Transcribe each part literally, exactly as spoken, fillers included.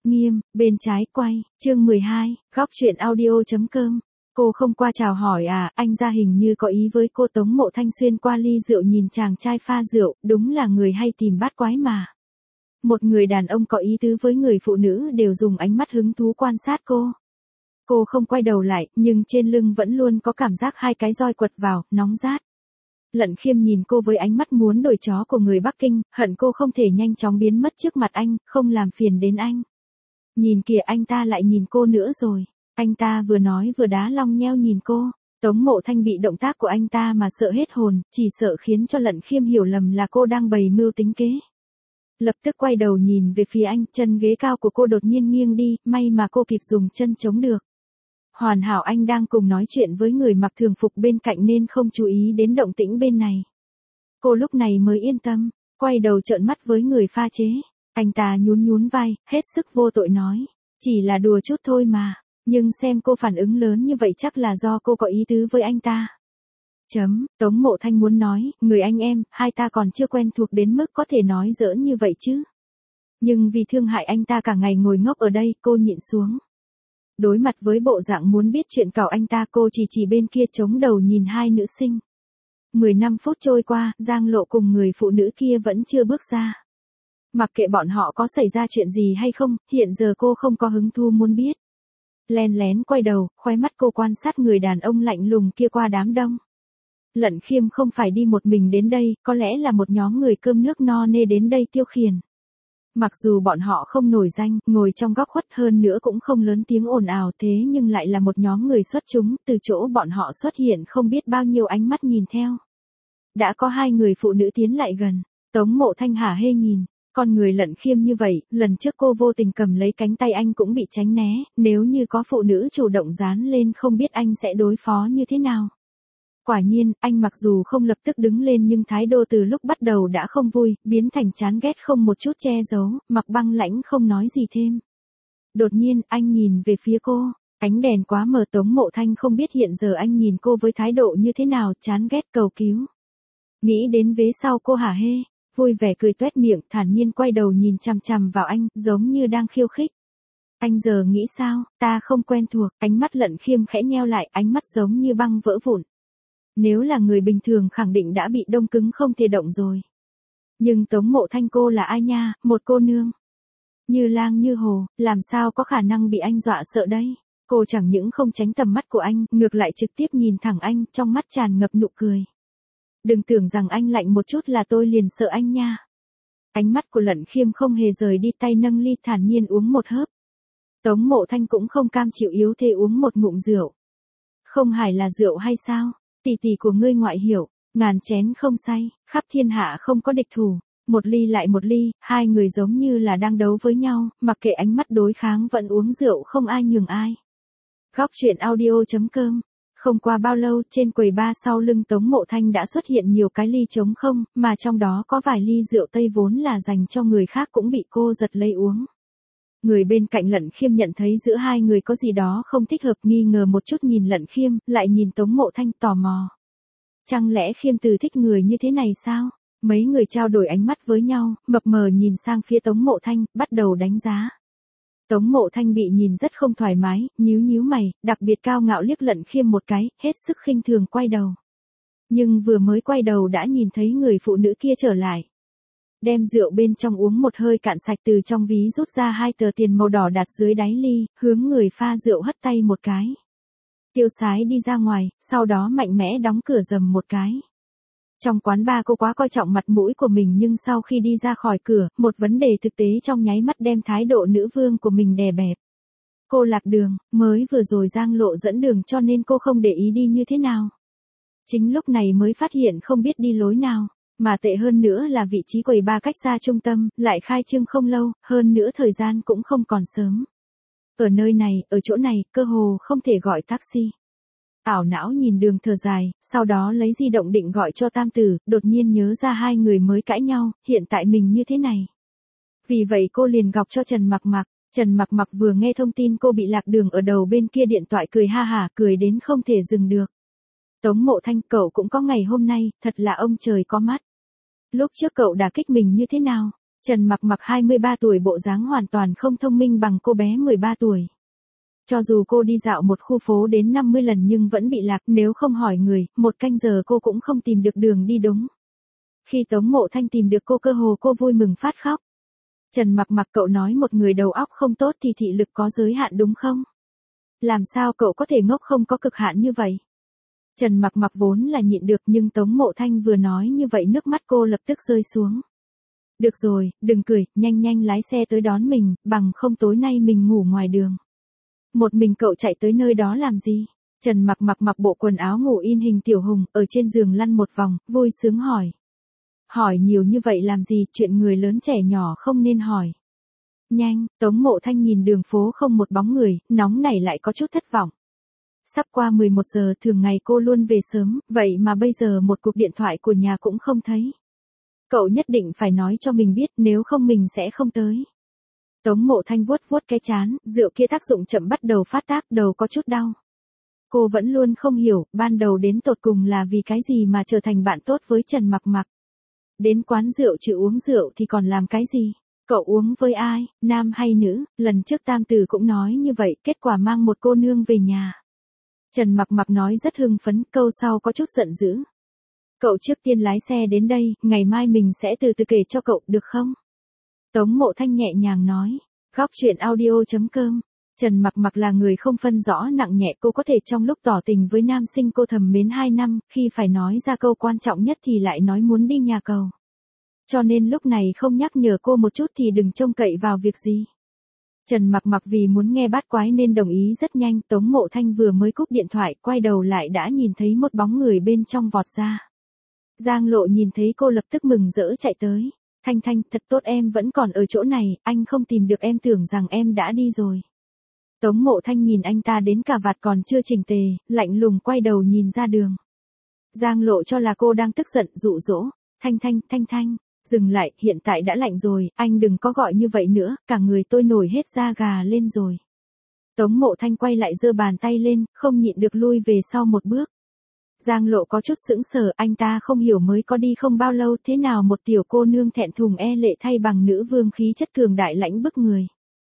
Nghiêm, bên trái quay, chương mười hai, góc truyện audio.com. Cô không qua chào hỏi à, anh ra hình như có ý với cô. Tống Mộ Thanh xuyên qua ly rượu nhìn chàng trai pha rượu, đúng là người hay tìm bát quái mà. Một người đàn ông có ý tứ với người phụ nữ đều dùng ánh mắt hứng thú quan sát cô. Cô không quay đầu lại, nhưng trên lưng vẫn luôn có cảm giác hai cái roi quật vào, nóng rát. Lận Khiêm nhìn cô với ánh mắt muốn đổi chó của người Bắc Kinh, hận cô không thể nhanh chóng biến mất trước mặt anh, không làm phiền đến anh. Nhìn kìa, anh ta lại nhìn cô nữa rồi. Anh ta vừa nói vừa đá long nheo nhìn cô. Tống Mộ Thanh bị động tác của anh ta mà sợ hết hồn, chỉ sợ khiến cho Lận Khiêm hiểu lầm là cô đang bày mưu tính kế. Lập tức quay đầu nhìn về phía anh, chân ghế cao của cô đột nhiên nghiêng đi, may mà cô kịp dùng chân chống được. Hoàn hảo anh đang cùng nói chuyện với người mặc thường phục bên cạnh nên không chú ý đến động tĩnh bên này. Cô lúc này mới yên tâm, quay đầu trợn mắt với người pha chế. Anh ta nhún nhún vai, hết sức vô tội nói. Chỉ là đùa chút thôi mà, nhưng xem cô phản ứng lớn như vậy chắc là do cô có ý tứ với anh ta. Chấm, Tống Mộ Thanh muốn nói, người anh em, hai ta còn chưa quen thuộc đến mức có thể nói giỡn như vậy chứ. Nhưng vì thương hại anh ta cả ngày ngồi ngốc ở đây, cô nhịn xuống. Đối mặt với bộ dạng muốn biết chuyện cào anh ta, cô chỉ chỉ bên kia chống đầu nhìn hai nữ sinh. Mười năm phút trôi qua, Giang Lộ cùng người phụ nữ kia vẫn chưa bước ra. Mặc kệ bọn họ có xảy ra chuyện gì hay không, hiện giờ cô không có hứng thú muốn biết. Len lén quay đầu, khóe mắt cô quan sát người đàn ông lạnh lùng kia qua đám đông. Lận Khiêm không phải đi một mình đến đây, có lẽ là một nhóm người cơm nước no nê đến đây tiêu khiển. Mặc dù bọn họ không nổi danh, ngồi trong góc khuất hơn nữa cũng không lớn tiếng ồn ào, thế nhưng lại là một nhóm người xuất chúng, từ chỗ bọn họ xuất hiện không biết bao nhiêu ánh mắt nhìn theo. Đã có hai người phụ nữ tiến lại gần, Tống Mộ Thanh hả hê nhìn, con người Lận Khiêm như vậy, lần trước cô vô tình cầm lấy cánh tay anh cũng bị tránh né, nếu như có phụ nữ chủ động dán lên không biết anh sẽ đối phó như thế nào. Quả nhiên, anh mặc dù không lập tức đứng lên nhưng thái độ từ lúc bắt đầu đã không vui, biến thành chán ghét không một chút che giấu, mặc băng lãnh không nói gì thêm. Đột nhiên, anh nhìn về phía cô, ánh đèn quá mờ. Tống Mộ Thanh không biết hiện giờ anh nhìn cô với thái độ như thế nào, chán ghét, cầu cứu. Nghĩ đến vế sau cô hả hê, vui vẻ cười tuét miệng, thản nhiên quay đầu nhìn chằm chằm vào anh, giống như đang khiêu khích. Anh giờ nghĩ sao, ta không quen thuộc, ánh mắt Lận Khiêm khẽ nheo lại, ánh mắt giống như băng vỡ vụn. Nếu là người bình thường khẳng định đã bị đông cứng không thể động rồi. Nhưng Tống Mộ Thanh cô là ai nha, một cô nương. Như lang như hồ, làm sao có khả năng bị anh dọa sợ đấy. Cô chẳng những không tránh tầm mắt của anh, ngược lại trực tiếp nhìn thẳng anh, trong mắt tràn ngập nụ cười. Đừng tưởng rằng anh lạnh một chút là tôi liền sợ anh nha. Ánh mắt của Lận Khiêm không hề rời đi, tay nâng ly thản nhiên uống một hớp. Tống Mộ Thanh cũng không cam chịu yếu thế uống một ngụm rượu. Không hài là rượu hay sao? Tỷ tỷ của ngươi ngoại hiểu, ngàn chén không say, khắp thiên hạ không có địch thủ. Một ly lại một ly, hai người giống như là đang đấu với nhau, mặc kệ ánh mắt đối kháng vẫn uống rượu không ai nhường ai. Góc truyện audio.com. Không qua bao lâu, trên quầy bar sau lưng Tống Mộ Thanh đã xuất hiện nhiều cái ly trống không, mà trong đó có vài ly rượu Tây vốn là dành cho người khác cũng bị cô giật lấy uống. Người bên cạnh Lận Khiêm nhận thấy giữa hai người có gì đó không thích hợp, nghi ngờ một chút nhìn Lận Khiêm, lại nhìn Tống Mộ Thanh tò mò. Chẳng lẽ Khiêm Từ thích người như thế này sao? Mấy người trao đổi ánh mắt với nhau, mập mờ nhìn sang phía Tống Mộ Thanh, bắt đầu đánh giá. Tống Mộ Thanh bị nhìn rất không thoải mái, nhíu nhíu mày, đặc biệt cao ngạo liếc Lận Khiêm một cái, hết sức khinh thường quay đầu. Nhưng vừa mới quay đầu đã nhìn thấy người phụ nữ kia trở lại. Đem rượu bên trong uống một hơi cạn sạch, từ trong ví rút ra hai tờ tiền màu đỏ đặt dưới đáy ly, hướng người pha rượu hất tay một cái. Tiêu sái đi ra ngoài, sau đó mạnh mẽ đóng cửa rầm một cái. Trong quán bar cô quá coi trọng mặt mũi của mình nhưng sau khi đi ra khỏi cửa, một vấn đề thực tế trong nháy mắt đem thái độ nữ vương của mình đè bẹp. Cô lạc đường, mới vừa rồi Giang Lộ dẫn đường cho nên cô không để ý đi như thế nào. Chính lúc này mới phát hiện không biết đi lối nào. Mà tệ hơn nữa là vị trí quầy bar cách xa trung tâm, lại khai trương không lâu, hơn nữa thời gian cũng không còn sớm. Ở nơi này, ở chỗ này, cơ hồ không thể gọi taxi. Ảo não nhìn đường thở dài, sau đó lấy di động định gọi cho Tam Tử, đột nhiên nhớ ra hai người mới cãi nhau, hiện tại mình như thế này. Vì vậy cô liền gọc cho Trần Mặc Mặc. Trần Mặc Mặc vừa nghe thông tin cô bị lạc đường ở đầu bên kia điện thoại cười ha hả, cười đến không thể dừng được. Tống Mộ Thanh, cậu cũng có ngày hôm nay, thật là ông trời có mắt. Lúc trước cậu đả kích mình như thế nào? Trần Mặc Mặc hai mươi ba tuổi, bộ dáng hoàn toàn không thông minh bằng cô bé mười ba tuổi. Cho dù cô đi dạo một khu phố đến năm mươi lần nhưng vẫn bị lạc, nếu không hỏi người, một canh giờ cô cũng không tìm được đường đi đúng. Khi Tống Mộ Thanh tìm được cô cơ hồ cô vui mừng phát khóc. Trần Mặc Mặc, cậu nói một người đầu óc không tốt thì thị lực có giới hạn đúng không? Làm sao cậu có thể ngốc không có cực hạn như vậy? Trần Mặc Mặc vốn là nhịn được nhưng Tống Mộ Thanh vừa nói như vậy nước mắt cô lập tức rơi xuống. Được rồi, đừng cười, nhanh nhanh lái xe tới đón mình, bằng không tối nay mình ngủ ngoài đường. Một mình cậu chạy tới nơi đó làm gì? Trần Mặc Mặc mặc bộ quần áo ngủ in hình tiểu hùng, ở trên giường lăn một vòng, vui sướng hỏi. Hỏi nhiều như vậy làm gì, chuyện người lớn trẻ nhỏ không nên hỏi. Nhanh, Tống Mộ Thanh nhìn đường phố không một bóng người, nóng này lại có chút thất vọng. Sắp qua mười một giờ, thường ngày cô luôn về sớm, vậy mà bây giờ một cuộc điện thoại của nhà cũng không thấy. Cậu nhất định phải nói cho mình biết, nếu không mình sẽ không tới. Tống Mộ Thanh vuốt vuốt cái trán, rượu kia tác dụng chậm bắt đầu phát tác, đầu có chút đau. Cô vẫn luôn không hiểu, ban đầu đến tột cùng là vì cái gì mà trở thành bạn tốt với Trần Mặc Mặc. Đến quán rượu chứ uống rượu thì còn làm cái gì? Cậu uống với ai, nam hay nữ? Lần trước Tam Tử cũng nói như vậy, kết quả mang một cô nương về nhà. Trần Mặc Mặc nói rất hưng phấn, câu sau có chút giận dữ. Cậu trước tiên lái xe đến đây, ngày mai mình sẽ từ từ kể cho cậu, được không? Tống Mộ Thanh nhẹ nhàng nói. Góc truyện audio chấm com. Trần Mặc Mặc là người không phân rõ nặng nhẹ, cô có thể trong lúc tỏ tình với nam sinh cô thầm mến hai năm, khi phải nói ra câu quan trọng nhất thì lại nói muốn đi nhà cầu. Cho nên lúc này không nhắc nhở cô một chút thì đừng trông cậy vào việc gì. Trần Mặc Mặc vì muốn nghe bát quái nên đồng ý rất nhanh, Tống Mộ Thanh vừa mới cúp điện thoại, quay đầu lại đã nhìn thấy một bóng người bên trong vọt ra. Giang Lộ nhìn thấy cô lập tức mừng rỡ chạy tới. Thanh Thanh, thật tốt, em vẫn còn ở chỗ này, anh không tìm được em tưởng rằng em đã đi rồi. Tống Mộ Thanh nhìn anh ta đến cà vạt còn chưa chỉnh tề, lạnh lùng quay đầu nhìn ra đường. Giang Lộ cho là cô đang tức giận, dụ dỗ. Thanh Thanh, Thanh Thanh, dừng lại, hiện tại đã lạnh rồi, anh đừng có gọi như vậy nữa, cả người tôi nổi hết da gà lên rồi. Tống Mộ Thanh quay lại giơ bàn tay lên, không nhịn được lui về sau một bước. Giang Lộ có chút sững sờ, anh ta không hiểu mới có đi không bao lâu thế nào một tiểu cô nương thẹn thùng e lệ thay bằng nữ vương khí chất cường đại lãnh bức người.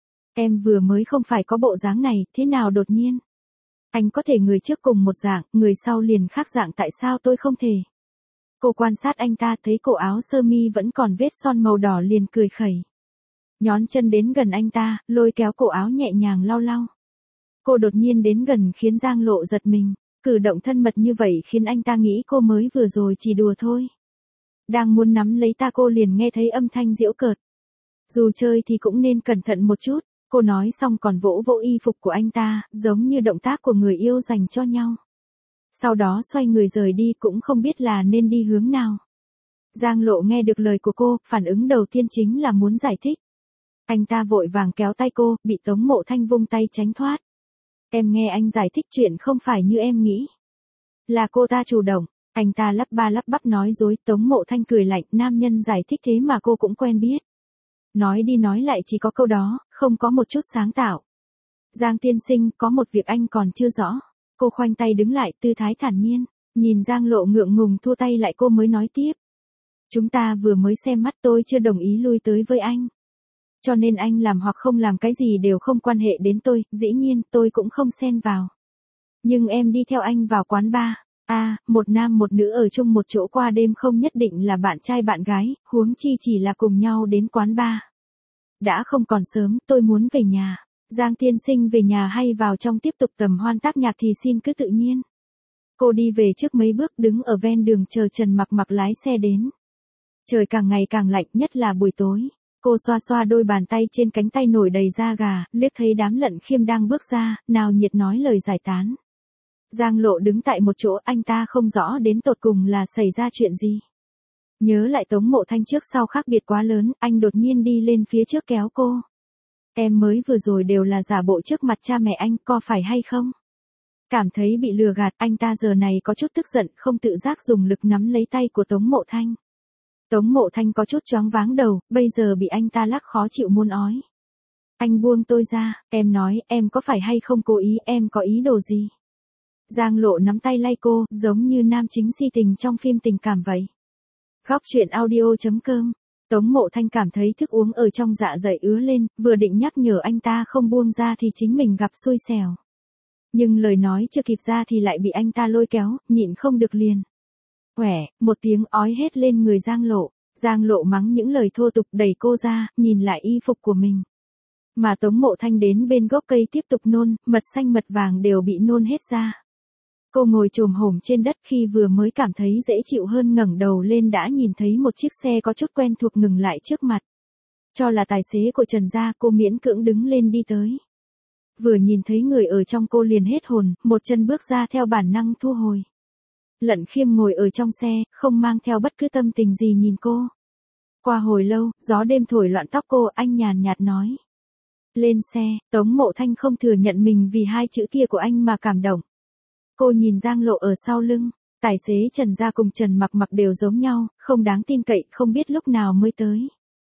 Em vừa mới không phải có bộ dáng này, thế nào đột nhiên? Anh có thể người trước cùng một dạng, người sau liền khác dạng, tại sao tôi không thể? Cô quan sát anh ta thấy cổ áo sơ mi vẫn còn vết son màu đỏ liền cười khẩy. Nhón chân đến gần anh ta, lôi kéo cổ áo nhẹ nhàng lau lau. Cô đột nhiên đến gần khiến Giang Lộ giật mình. Cử động thân mật như vậy khiến anh ta nghĩ cô mới vừa rồi chỉ đùa thôi. Đang muốn nắm lấy ta cô liền nghe thấy âm thanh giễu cợt. Dù chơi thì cũng nên cẩn thận một chút, cô nói xong còn vỗ vỗ y phục của anh ta, giống như động tác của người yêu dành cho nhau. Sau đó xoay người rời đi cũng không biết là nên đi hướng nào. Giang Lộ nghe được lời của cô, phản ứng đầu tiên chính là muốn giải thích. Anh ta vội vàng kéo tay cô, bị Tống Mộ Thanh vung tay tránh thoát. Em nghe anh giải thích chuyện không phải như em nghĩ. Là cô ta chủ động, anh ta lắp ba lắp bắp nói dối. Tống Mộ Thanh cười lạnh, nam nhân giải thích thế mà cô cũng quen biết. Nói đi nói lại chỉ có câu đó, không có một chút sáng tạo. Giang tiên sinh, có một việc anh còn chưa rõ. Cô khoanh tay đứng lại, tư thái thản nhiên, nhìn Giang Lộ ngượng ngùng thua tay lại cô mới nói tiếp. Chúng ta vừa mới xem mắt, tôi chưa đồng ý lui tới với anh. Cho nên anh làm hoặc không làm cái gì đều không quan hệ đến tôi, dĩ nhiên tôi cũng không xen vào. Nhưng em đi theo anh vào quán bar, à, một nam một nữ ở chung một chỗ qua đêm không nhất định là bạn trai bạn gái, huống chi chỉ là cùng nhau đến quán bar. Đã không còn sớm, tôi muốn về nhà. Giang tiên sinh về nhà hay vào trong tiếp tục tầm hoan tác nhạc thì xin cứ tự nhiên. Cô đi về trước mấy bước đứng ở ven đường chờ Trần Mặc Mặc lái xe đến. Trời càng ngày càng lạnh, nhất là buổi tối. Cô xoa xoa đôi bàn tay trên cánh tay nổi đầy da gà, liếc thấy đám Lận Khiêm đang bước ra, nào nhiệt nói lời giải tán. Giang Lộ đứng tại một chỗ, anh ta không rõ đến tột cùng là xảy ra chuyện gì. Nhớ lại Tống Mộ Thanh trước sau khác biệt quá lớn, anh đột nhiên đi lên phía trước kéo cô. Em mới vừa rồi đều là giả bộ trước mặt cha mẹ anh, có phải hay không? Cảm thấy bị lừa gạt, anh ta giờ này có chút tức giận, không tự giác dùng lực nắm lấy tay của Tống Mộ Thanh. Tống Mộ Thanh có chút choáng váng đầu, bây giờ bị anh ta lắc khó chịu muốn ói. Anh buông tôi ra, em nói, em có phải hay không cố ý, em có ý đồ gì? Giang Lộ nắm tay lay cô, giống như nam chính si tình trong phim tình cảm vậy. Góc truyện audio chấm com Tống Mộ Thanh cảm thấy thức uống ở trong dạ dày ứa lên, vừa định nhắc nhở anh ta không buông ra thì chính mình gặp xui xẻo. Nhưng lời nói chưa kịp ra thì lại bị anh ta lôi kéo, nhịn không được liền. Quẻ, một tiếng ói hết lên người Giang Lộ. Giang Lộ mắng những lời thô tục đẩy cô ra, nhìn lại y phục của mình. Mà Tống Mộ Thanh đến bên gốc cây tiếp tục nôn, mật xanh mật vàng đều bị nôn hết ra. Cô ngồi chồm hổm trên đất khi vừa mới cảm thấy dễ chịu hơn, ngẩng đầu lên đã nhìn thấy một chiếc xe có chút quen thuộc ngừng lại trước mặt. Cho là tài xế của Trần gia, cô miễn cưỡng đứng lên đi tới. Vừa nhìn thấy người ở trong cô liền hết hồn, một chân bước ra theo bản năng thu hồi. Lận Khiêm ngồi ở trong xe, không mang theo bất cứ tâm tình gì nhìn cô. Qua hồi lâu, gió đêm thổi loạn tóc cô, anh nhàn nhạt nói. Lên xe. Tống Mộ Thanh không thừa nhận mình vì hai chữ kia của anh mà cảm động. Cô nhìn Giang Lộ ở sau lưng. Tài xế Trần gia cùng Trần Mặc Mặc đều giống nhau, không đáng tin cậy, không biết lúc nào mới tới.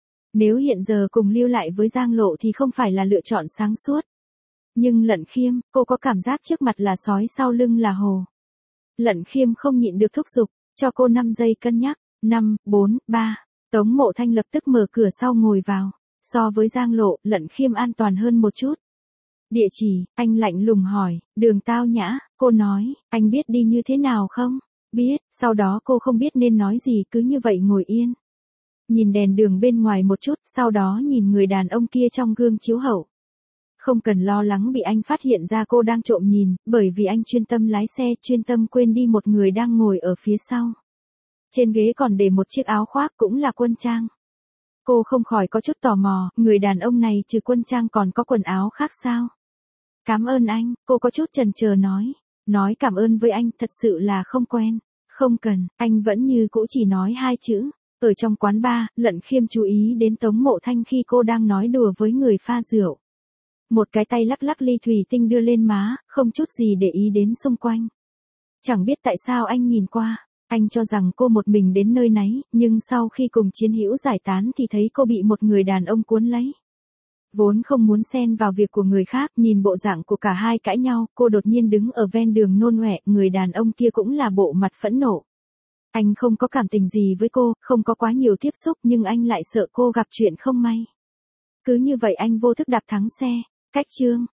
Nếu hiện giờ cùng lưu lại với Giang Lộ thì không phải là lựa chọn sáng suốt. Nhưng Lận Khiêm, cô có cảm giác trước mặt là sói, sau lưng là hồ. Lận Khiêm không nhịn được thúc giục, cho cô năm giây cân nhắc. Năm, bốn, ba. Tống Mộ Thanh lập tức mở cửa sau ngồi vào. So với Giang Lộ, Lận Khiêm an toàn hơn một chút. Địa chỉ, anh lạnh lùng hỏi. Đường Tao Nhã. Cô nói, anh biết đi như thế nào không? Biết. Sau đó cô không biết nên nói gì, cứ như vậy ngồi yên. Nhìn đèn đường bên ngoài một chút, sau đó nhìn người đàn ông kia trong gương chiếu hậu. Không cần lo lắng bị anh phát hiện ra cô đang trộm nhìn, bởi vì anh chuyên tâm lái xe, chuyên tâm quên đi một người đang ngồi ở phía sau. Trên ghế còn để một chiếc áo khoác cũng là quân trang. Cô không khỏi có chút tò mò, người đàn ông này trừ quân trang còn có quần áo khác sao? Cảm ơn anh, cô có chút chần chờ nói. Nói cảm ơn với anh thật sự là không quen. Không cần, anh vẫn như cũ chỉ nói hai chữ. Ở trong quán bar, Lận Khiêm chú ý đến Tống Mộ Thanh khi cô đang nói đùa với người pha rượu. Một cái tay lắc lắc ly thủy tinh đưa lên má, không chút gì để ý đến xung quanh. Chẳng biết tại sao anh nhìn qua, anh cho rằng cô một mình đến nơi nấy, nhưng sau khi cùng chiến hữu giải tán thì thấy cô bị một người đàn ông cuốn lấy. Vốn không muốn xen vào việc của người khác, nhìn bộ dạng của cả hai cãi nhau, cô đột nhiên đứng ở ven đường nôn ọe, người đàn ông kia cũng là bộ mặt phẫn nộ. Anh không có cảm tình gì với cô, không có quá nhiều tiếp xúc, nhưng anh lại sợ cô gặp chuyện không may. Cứ như vậy anh vô thức đạp thắng xe. Cách chương